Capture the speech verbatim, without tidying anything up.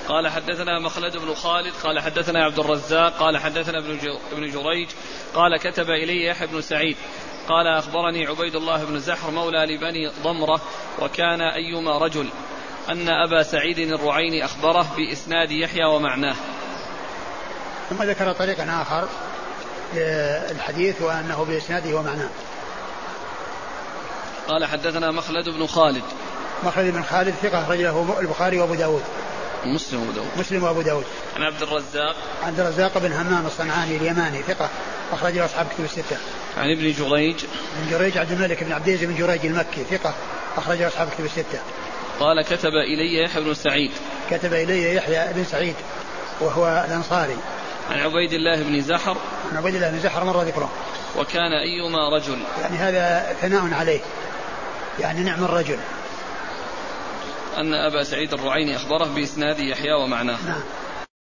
قال حدثنا مخلد بن خالد قال حدثنا عبد الرزاق قال حدثنا ابن جريج قال كتب إلي يحيى بن سعيد قال أخبرني عبيد الله بن زحر مولى لبني ضمرة وكان أيما رجل أن أبا سعيد الرعيني أخبره بإسناد يحيى ومعناه. ثم ذكر طريقا آخر للحديث وأنه بإسناده ومعناه. قال حدثنا مخلد بن خالد مخلد بن خالد ثقة رجله البخاري وأبو داود مسلم وأبو داود مسلم وأبو داود. عن عبد الرزاق عبد الرزاق بن همام الصنعاني اليماني ثقة أخرج له أصحاب كتب الستة. عن ابن جريج بن جريج عبد الملك بن عبد العزيز بن جريج المكي ثقة أخرج له أصحاب كتب الستة. قال كتب إلي يحيى بن سعيد كتب إلي يحيى بن سعيد وهو الأنصاري. عن عبيد الله بن زحر عن عبيد الله بن زحر مر ذكره. وكان أيما رجل يعني هذا ثناء عليه يعني نعم الرجل. أن أبا سعيد الرعيني أخبره بإسناد يحيى ومعناه. نعم.